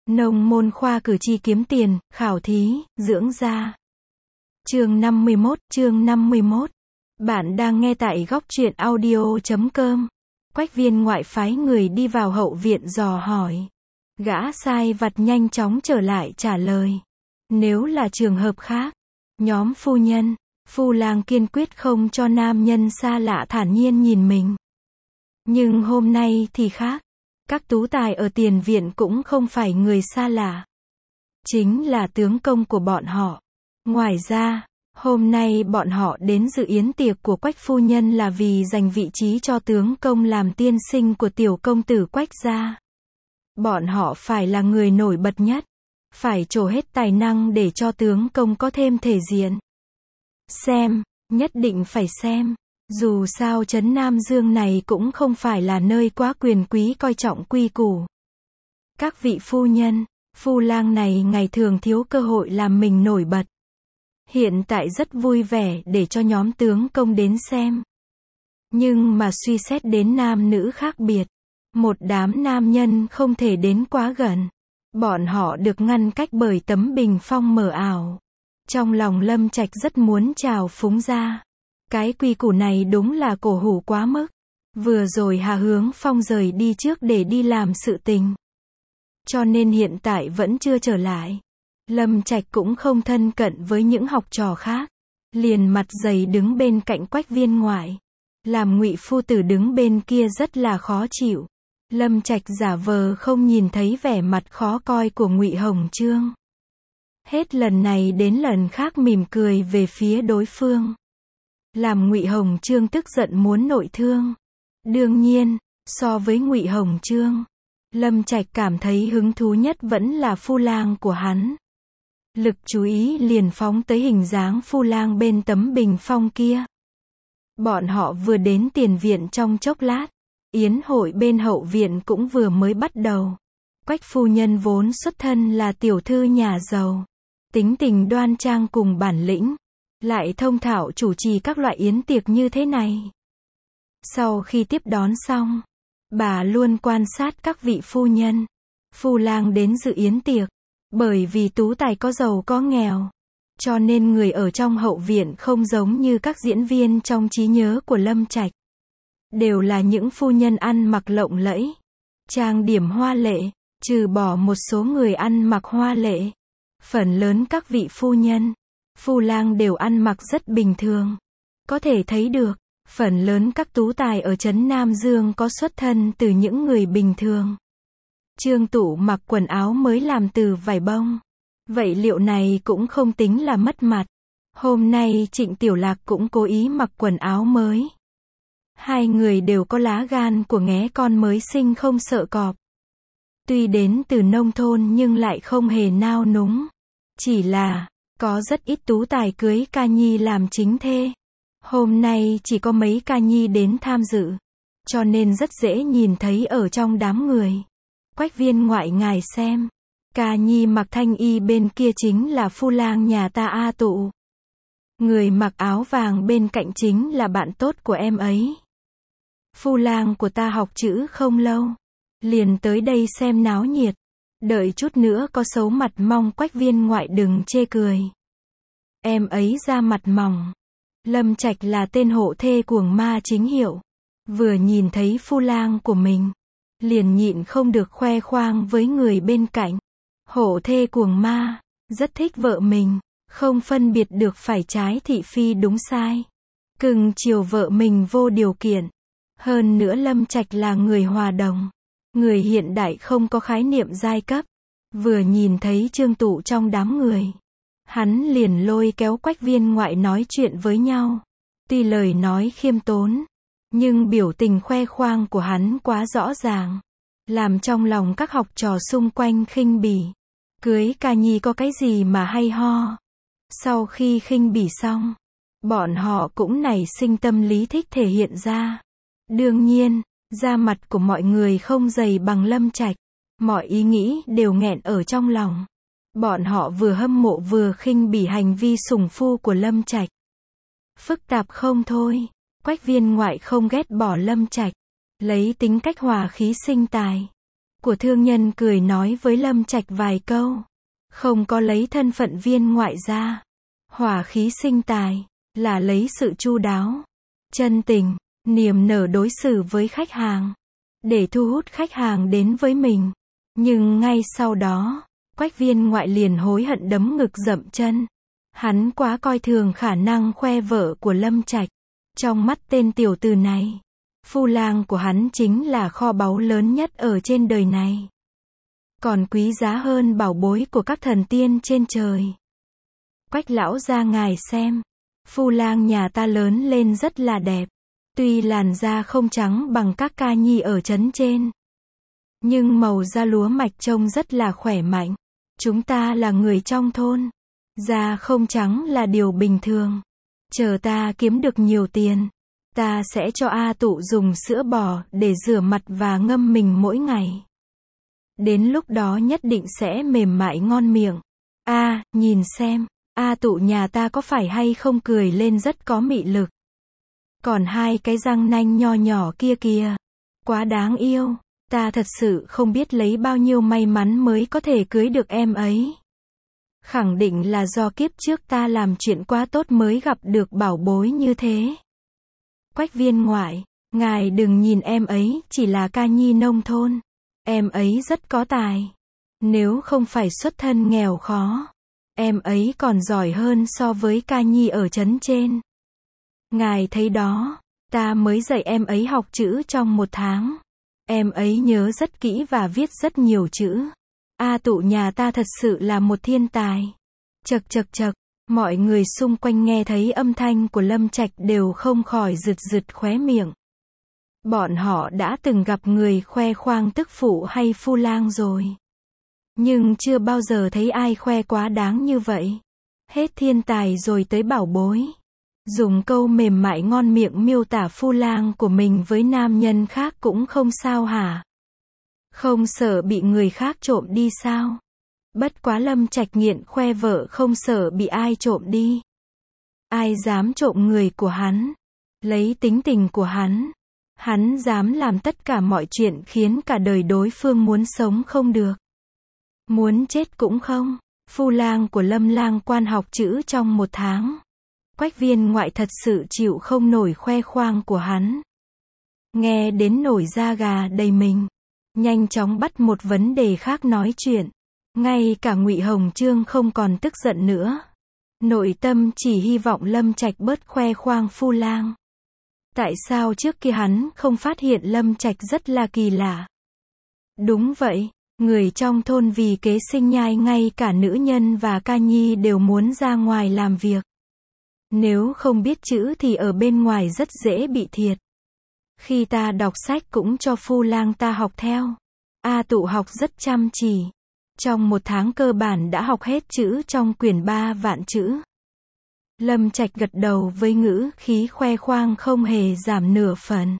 Nông môn khoa cử tri kiếm tiền, khảo thí, dưỡng da. Chương 51. Bạn đang nghe tại góc truyện audio.com. Quách viên ngoại phái người đi vào hậu viện dò hỏi. Gã sai vặt nhanh chóng trở lại trả lời. Nếu là trường hợp khác, nhóm phu nhân, phu lang kiên quyết không cho nam nhân xa lạ thản nhiên nhìn mình. Nhưng hôm nay thì khác. Các tú tài ở tiền viện cũng không phải người xa lạ. Chính là tướng công của bọn họ. Ngoài ra, hôm nay bọn họ đến dự yến tiệc của Quách phu nhân là vì dành vị trí cho tướng công làm tiên sinh của tiểu công tử Quách gia. Bọn họ phải là người nổi bật nhất. Phải trổ hết tài năng để cho tướng công có thêm thể diện. Xem, nhất định phải xem. Dù sao trấn Nam Dương này cũng không phải là nơi quá quyền quý coi trọng quy củ. Các vị phu nhân, phu lang này ngày thường thiếu cơ hội làm mình nổi bật. Hiện tại rất vui vẻ để cho nhóm tướng công đến xem. Nhưng mà suy xét đến nam nữ khác biệt. Một đám nam nhân không thể đến quá gần. Bọn họ được ngăn cách bởi tấm bình phong mờ ảo. Trong lòng Lâm Trạch rất muốn chào phúng ra. Cái quy củ này đúng là cổ hủ quá mức. Vừa rồi Hà Hướng Phong rời đi trước để đi làm sự tình. Cho nên hiện tại vẫn chưa trở lại. Lâm Trạch cũng không thân cận với những học trò khác. Liền mặt dày đứng bên cạnh Quách viên ngoại. Làm Ngụy phu tử đứng bên kia rất là khó chịu. Lâm Trạch giả vờ không nhìn thấy vẻ mặt khó coi của Ngụy Hồng Chương. Hết lần này đến lần khác mỉm cười về phía đối phương. Làm Ngụy Hồng Chương tức giận muốn nội thương. Đương nhiên, so với Ngụy Hồng Chương, Lâm Trạch cảm thấy hứng thú nhất vẫn là phu lang của hắn. Lực chú ý liền phóng tới hình dáng phu lang bên tấm bình phong kia. Bọn họ vừa đến tiền viện trong chốc lát. Yến hội bên hậu viện cũng vừa mới bắt đầu. Quách phu nhân vốn xuất thân là tiểu thư nhà giàu. Tính tình đoan trang cùng bản lĩnh. Lại thông thạo chủ trì các loại yến tiệc như thế này. Sau khi tiếp đón xong, bà luôn quan sát các vị phu nhân, phu lang đến dự yến tiệc. Bởi vì tú tài có giàu có nghèo. Cho nên người ở trong hậu viện không giống như các diễn viên trong trí nhớ của Lâm Trạch. Đều là những phu nhân ăn mặc lộng lẫy, trang điểm hoa lệ, trừ bỏ một số người ăn mặc hoa lệ. Phần lớn các vị phu nhân, phu lang đều ăn mặc rất bình thường. Có thể thấy được, phần lớn các tú tài ở trấn Nam Dương có xuất thân từ những người bình thường. Trương Tụ mặc quần áo mới làm từ vải bông. Vậy liệu này cũng không tính là mất mặt. Hôm nay Trịnh Tiểu Lạc cũng cố ý mặc quần áo mới. Hai người đều có lá gan của nghé con mới sinh không sợ cọp. Tuy đến từ nông thôn nhưng lại không hề nao núng. Chỉ là, có rất ít tú tài cưới ca nhi làm chính thê. Hôm nay chỉ có mấy ca nhi đến tham dự. Cho nên rất dễ nhìn thấy ở trong đám người. Quách viên ngoại ngài xem. Ca nhi mặc thanh y bên kia chính là phu lang nhà ta A Tụ. Người mặc áo vàng bên cạnh chính là bạn tốt của em ấy. Phu lang của ta học chữ không lâu. Liền tới đây xem náo nhiệt. Đợi chút nữa có xấu mặt mong Quách viên ngoại đừng chê cười. Em ấy ra mặt mỏng. Lâm Trạch là tên hộ thê cuồng ma chính hiệu. Vừa nhìn thấy phu lang của mình, liền nhịn không được khoe khoang với người bên cạnh. Hộ thê cuồng ma, rất thích vợ mình, không phân biệt được phải trái thị phi đúng sai. Cưng chiều vợ mình vô điều kiện. Hơn nữa Lâm Trạch là người hòa đồng. Người hiện đại không có khái niệm giai cấp. Vừa nhìn thấy Trương Tụ trong đám người, hắn liền lôi kéo Quách viên ngoại nói chuyện với nhau. Tuy lời nói khiêm tốn, nhưng biểu tình khoe khoang của hắn quá rõ ràng. Làm trong lòng các học trò xung quanh khinh bỉ. Cưới ca nhi có cái gì mà hay ho. Sau khi khinh bỉ xong, bọn họ cũng nảy sinh tâm lý thích thể hiện ra. Đương nhiên, da mặt của mọi người không dày bằng Lâm Trạch. Mọi ý nghĩ đều nghẹn ở trong lòng. Bọn họ vừa hâm mộ vừa khinh bỉ hành vi sủng phu của Lâm Trạch. Phức tạp không thôi. Quách viên ngoại không ghét bỏ Lâm Trạch. Lấy tính cách hòa khí sinh tài. của thương nhân cười nói với Lâm Trạch vài câu. Không có lấy thân phận viên ngoại ra. Hỏa khí sinh tài, là lấy sự chu đáo, chân tình, niềm nở đối xử với khách hàng, để thu hút khách hàng đến với mình. Nhưng ngay sau đó, Quách viên ngoại liền hối hận đấm ngực dậm chân. Hắn quá coi thường khả năng khoe vợ của Lâm Trạch. Trong mắt tên tiểu tử này, phu lang của hắn chính là kho báu lớn nhất ở trên đời này. Còn quý giá hơn bảo bối của các thần tiên trên trời. Quách lão gia ngài xem, phu lang nhà ta lớn lên rất là đẹp. Tuy làn da không trắng bằng các ca nhi ở trấn trên, nhưng màu da lúa mạch trông rất là khỏe mạnh. Chúng ta là người trong thôn, da không trắng là điều bình thường. Chờ ta kiếm được nhiều tiền, ta sẽ cho A Tụ dùng sữa bò để rửa mặt và ngâm mình mỗi ngày. Đến lúc đó nhất định sẽ mềm mại ngon miệng. Nhìn xem, A Tụ nhà ta có phải hay không cười lên rất có mị lực. Còn hai cái răng nanh nho nhỏ kia kìa, quá đáng yêu. Ta thật sự không biết lấy bao nhiêu may mắn mới có thể cưới được em ấy. Khẳng định là do kiếp trước ta làm chuyện quá tốt mới gặp được bảo bối như thế. Quách viên ngoại, ngài đừng nhìn em ấy chỉ là ca nhi nông thôn. Em ấy rất có tài. Nếu không phải xuất thân nghèo khó, em ấy còn giỏi hơn so với ca nhi ở trấn trên. Ngài thấy đó, ta mới dạy em ấy học chữ trong 1 tháng. Em ấy nhớ rất kỹ và viết rất nhiều chữ. A Tụ nhà ta thật sự là một thiên tài. Chậc chậc chậc, mọi người xung quanh nghe thấy âm thanh của Lâm Trạch đều không khỏi rực rực khóe miệng. Bọn họ đã từng gặp người khoe khoang tức phụ hay phu lang rồi, nhưng chưa bao giờ thấy ai khoe quá đáng như vậy. Hết thiên tài rồi tới bảo bối. Dùng câu mềm mại ngon miệng miêu tả phu lang của mình với nam nhân khác cũng không sao hả? Không sợ bị người khác trộm đi sao? Bất quá Lâm Trạch nghiện khoe vợ không sợ bị ai trộm đi. Ai dám trộm người của hắn? Lấy tính tình của hắn dám làm tất cả mọi chuyện khiến cả đời đối phương muốn sống không được, muốn chết cũng không. Phu lang của Lâm lang quan học chữ trong 1 tháng. Quách viên ngoại thật sự chịu không nổi khoe khoang của hắn. Nghe đến nổi da gà đầy mình. Nhanh chóng bắt một vấn đề khác nói chuyện. Ngay cả Ngụy Hồng Chương không còn tức giận nữa. Nội tâm chỉ hy vọng Lâm Trạch bớt khoe khoang phu lang. Tại sao trước kia hắn không phát hiện Lâm Trạch rất là kỳ lạ? Đúng vậy, người trong thôn vì kế sinh nhai ngay cả nữ nhân và ca nhi đều muốn ra ngoài làm việc. Nếu không biết chữ thì ở bên ngoài rất dễ bị thiệt. Khi ta đọc sách cũng cho phu lang ta học theo. A Tụ học rất chăm chỉ. Trong 1 tháng cơ bản đã học hết chữ trong quyển 3 vạn chữ. Lâm Trạch gật đầu với ngữ khí khoe khoang không hề giảm nửa phần.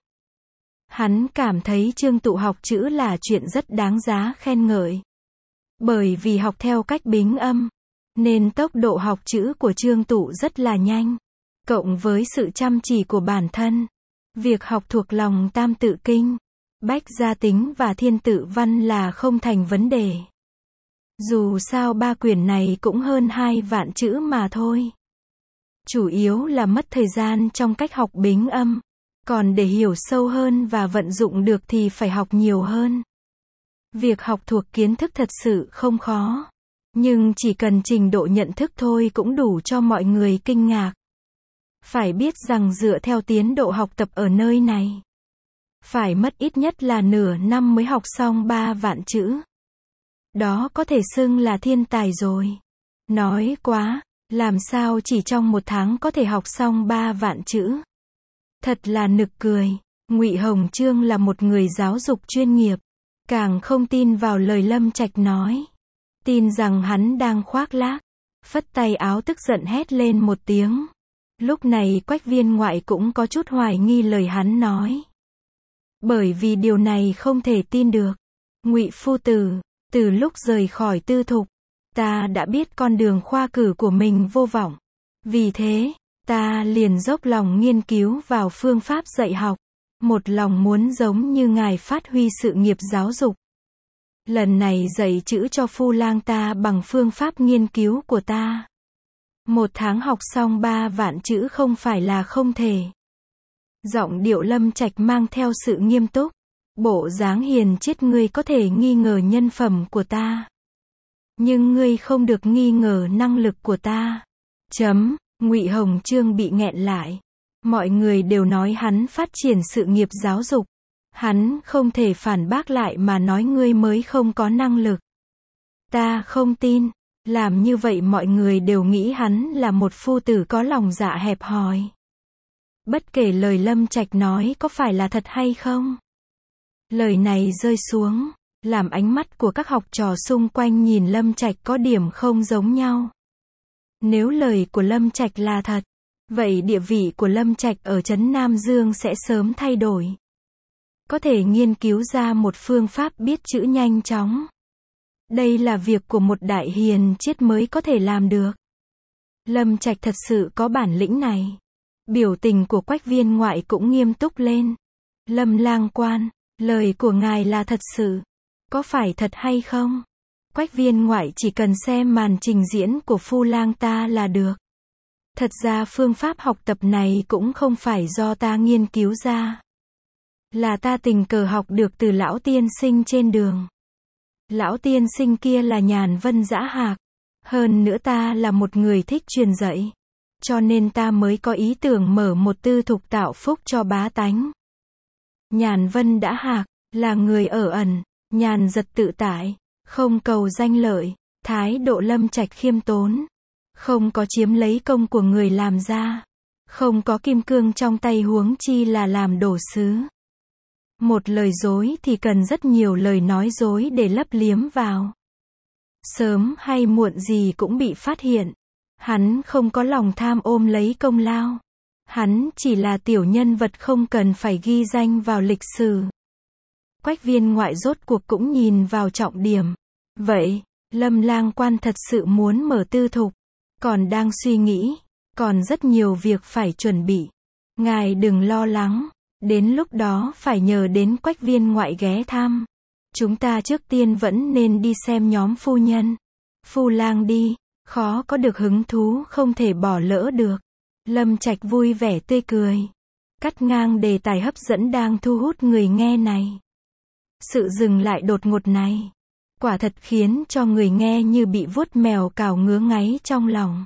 Hắn cảm thấy Trương Tụ học chữ là chuyện rất đáng giá khen ngợi. Bởi vì học theo cách bính âm, nên tốc độ học chữ của Trương Tụ rất là nhanh. Cộng với sự chăm chỉ của bản thân, việc học thuộc lòng Tam Tự Kinh, Bách Gia Tính và Thiên Tự Văn là không thành vấn đề. Dù sao 3 quyển này cũng hơn 2 vạn chữ mà thôi. Chủ yếu là mất thời gian trong cách học bính âm. Còn để hiểu sâu hơn và vận dụng được thì phải học nhiều hơn. Việc học thuộc kiến thức thật sự không khó. Nhưng chỉ cần trình độ nhận thức thôi cũng đủ cho mọi người kinh ngạc. Phải biết rằng dựa theo tiến độ học tập ở nơi này, phải mất ít nhất là nửa năm mới học xong 3 vạn chữ. Đó có thể xưng là thiên tài rồi. Nói quá, làm sao chỉ trong 1 tháng có thể học xong 3 vạn chữ. Thật là nực cười. Ngụy Hồng Chương là một người giáo dục chuyên nghiệp, càng không tin vào lời Lâm Trạch nói. Tin rằng hắn đang khoác lác. Phất tay áo tức giận hét lên một tiếng. Lúc này Quách viên ngoại cũng có chút hoài nghi lời hắn nói. Bởi vì điều này không thể tin được. Ngụy phu tử, từ lúc rời khỏi tư thục, ta đã biết con đường khoa cử của mình vô vọng. Vì thế, ta liền dốc lòng nghiên cứu vào phương pháp dạy học. Một lòng muốn giống như ngài phát huy sự nghiệp giáo dục. Lần này dạy chữ cho Phu Lang ta bằng phương pháp nghiên cứu của ta. 1 tháng học xong 3 vạn chữ không phải là không thể. Giọng điệu Lâm Trạch mang theo sự nghiêm túc. Bộ dáng hiền triết, ngươi có thể nghi ngờ nhân phẩm của ta. Nhưng ngươi không được nghi ngờ năng lực của ta. Ngụy Hồng Chương bị nghẹn lại. Mọi người đều nói hắn phát triển sự nghiệp giáo dục. Hắn không thể phản bác lại mà nói ngươi mới không có năng lực. Ta không tin. Làm như vậy mọi người đều nghĩ hắn là một phu tử có lòng dạ hẹp hòi. Bất kể lời Lâm Trạch nói có phải là thật hay không. Lời này rơi xuống, làm ánh mắt của các học trò xung quanh nhìn Lâm Trạch có điểm không giống nhau. Nếu lời của Lâm Trạch là thật, vậy địa vị của Lâm Trạch ở trấn Nam Dương sẽ sớm thay đổi. Có thể nghiên cứu ra một phương pháp biết chữ nhanh chóng. Đây là việc của một đại hiền triết mới có thể làm được. Lâm Trạch thật sự có bản lĩnh này. Biểu tình của Quách Viên Ngoại cũng nghiêm túc lên. Lâm Lang Quan, lời của ngài là thật sự. Có phải thật hay không? Quách Viên Ngoại chỉ cần xem màn trình diễn của Phu Lang ta là được. Thật ra phương pháp học tập này cũng không phải do ta nghiên cứu ra. Là ta tình cờ học được từ lão tiên sinh trên đường. Lão tiên sinh kia là nhàn vân dã hạc. Hơn nữa ta là một người thích truyền dạy. Cho nên ta mới có ý tưởng mở một tư thục tạo phúc cho bá tánh. Nhàn vân đã hạc, là người ở ẩn, nhàn giật tự tại, không cầu danh lợi, thái độ Lâm Trạch khiêm tốn. Không có chiếm lấy công của người làm ra. Không có kim cương trong tay huống chi là làm đồ sứ. Một lời dối thì cần rất nhiều lời nói dối để lấp liếm vào. Sớm hay muộn gì cũng bị phát hiện. Hắn không có lòng tham ôm lấy công lao. Hắn chỉ là tiểu nhân vật không cần phải ghi danh vào lịch sử. Quách Viên Ngoại rốt cuộc cũng nhìn vào trọng điểm. Vậy, Lâm Lang Quan thật sự muốn mở tư thục. Còn đang suy nghĩ. Còn rất nhiều việc phải chuẩn bị. Ngài đừng lo lắng. Đến lúc đó phải nhờ đến Quách Viên Ngoại ghé thăm. Chúng ta trước tiên vẫn nên đi xem nhóm phu nhân. Phu Lang đi. Khó có được hứng thú không thể bỏ lỡ được. Lâm Trạch vui vẻ tươi cười. Cắt ngang đề tài hấp dẫn đang thu hút người nghe này. Sự dừng lại đột ngột này. Quả thật khiến cho người nghe như bị vuốt mèo cào ngứa ngáy trong lòng.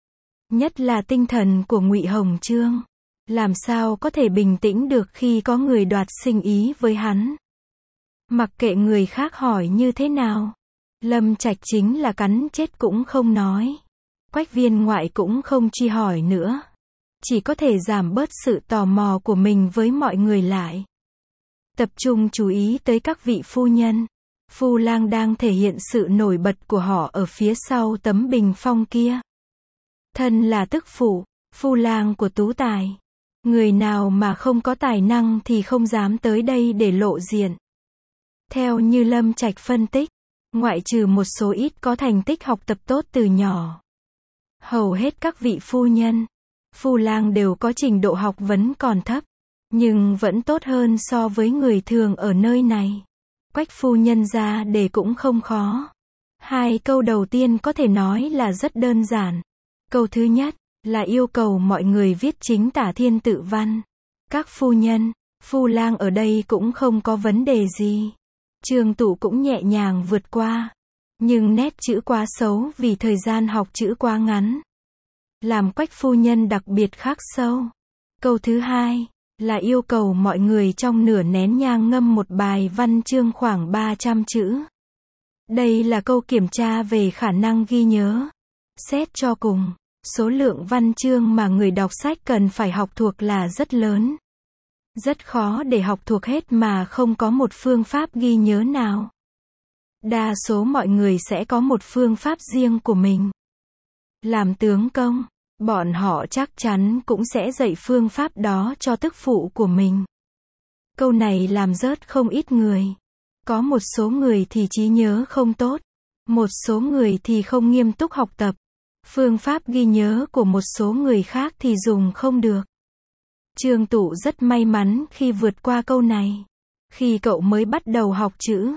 Nhất là tinh thần của Ngụy Hồng Chương. Làm sao có thể bình tĩnh được khi có người đoạt sinh ý với hắn. Mặc kệ người khác hỏi như thế nào. Lâm Trạch chính là cắn chết cũng không nói. Quách Viên Ngoại cũng không truy hỏi nữa. Chỉ có thể giảm bớt sự tò mò của mình với mọi người lại. Tập trung chú ý tới các vị phu nhân. Phu Lang đang thể hiện sự nổi bật của họ ở phía sau tấm bình phong kia. Thân là tức phụ, Phu Lang của Tú Tài. Người nào mà không có tài năng thì không dám tới đây để lộ diện. Theo như Lâm Trạch phân tích, ngoại trừ một số ít có thành tích học tập tốt từ nhỏ. Hầu hết các vị phu nhân, Phu Lang đều có trình độ học vấn còn thấp. Nhưng vẫn tốt hơn so với người thường ở nơi này. Quách phu nhân ra đề cũng không khó. 2 câu đầu tiên có thể nói là rất đơn giản. Câu thứ nhất là yêu cầu mọi người viết chính tả thiên tự văn. Các phu nhân, Phu Lang ở đây cũng không có vấn đề gì. Trương Tụ cũng nhẹ nhàng vượt qua. Nhưng nét chữ quá xấu vì thời gian học chữ quá ngắn. Làm Quách phu nhân đặc biệt khắc sâu. Câu thứ hai là yêu cầu mọi người trong nửa nén nhang ngâm một bài văn chương khoảng 300 chữ. Đây là câu kiểm tra về khả năng ghi nhớ. Xét cho cùng, số lượng văn chương mà người đọc sách cần phải học thuộc là rất lớn. Rất khó để học thuộc hết mà không có một phương pháp ghi nhớ nào. Đa số mọi người sẽ có một phương pháp riêng của mình. Làm tướng công, bọn họ chắc chắn cũng sẽ dạy phương pháp đó cho tức phụ của mình. Câu này làm rớt không ít người. Có một số người thì trí nhớ không tốt. Một số người thì không nghiêm túc học tập. Phương pháp ghi nhớ của một số người khác thì dùng không được. Trương Tụ rất may mắn khi vượt qua câu này. Khi cậu mới bắt đầu học chữ,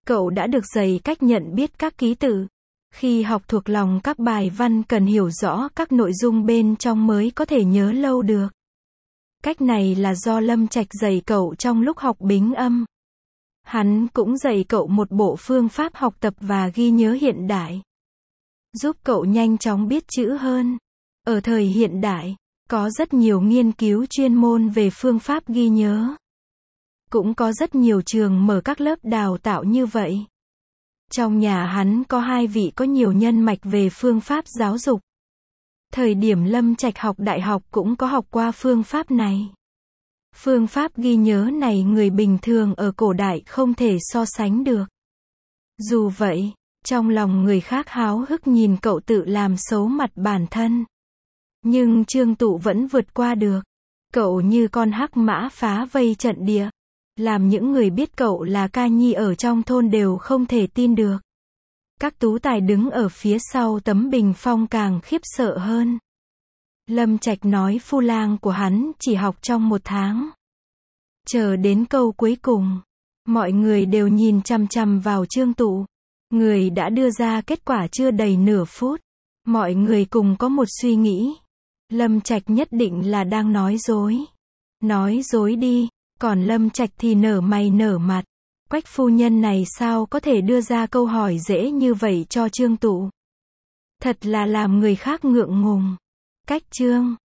Cậu đã được dạy cách nhận biết các ký tự. Khi học thuộc lòng các bài văn cần hiểu rõ các nội dung bên trong mới có thể nhớ lâu được. Cách này là do Lâm Trạch dạy cậu trong lúc học bính âm. Hắn cũng dạy cậu một bộ phương pháp học tập và ghi nhớ hiện đại, giúp cậu nhanh chóng biết chữ hơn. Ở thời hiện đại, có rất nhiều nghiên cứu chuyên môn về phương pháp ghi nhớ. Cũng có rất nhiều trường mở các lớp đào tạo như vậy. Trong nhà hắn có 2 vị có nhiều nhân mạch về phương pháp giáo dục. Thời điểm Lâm Trạch học đại học cũng có học qua phương pháp này. Phương pháp ghi nhớ này người bình thường ở cổ đại không thể so sánh được. Dù vậy, trong lòng người khác háo hức nhìn cậu tự làm xấu mặt bản thân. Nhưng Trương Tụ vẫn vượt qua được. Cậu như con hắc mã phá vây trận địa, làm những người biết cậu là ca nhi ở trong thôn đều không thể tin được. Các tú tài đứng ở phía sau tấm bình phong càng khiếp sợ hơn. Lâm Trạch nói phu lang của hắn chỉ học trong 1 tháng. Chờ đến câu cuối cùng, mọi người đều nhìn chằm chằm vào Trương Tụ. Người đã đưa ra kết quả chưa đầy nửa phút. Mọi người cùng có một suy nghĩ. Lâm Trạch nhất định là đang nói dối. Nói dối đi, còn Lâm Trạch thì nở mày nở mặt. Quách phu nhân này sao có thể đưa ra câu hỏi dễ như vậy cho Trương Tụ? Thật là làm người khác ngượng ngùng. Cách chương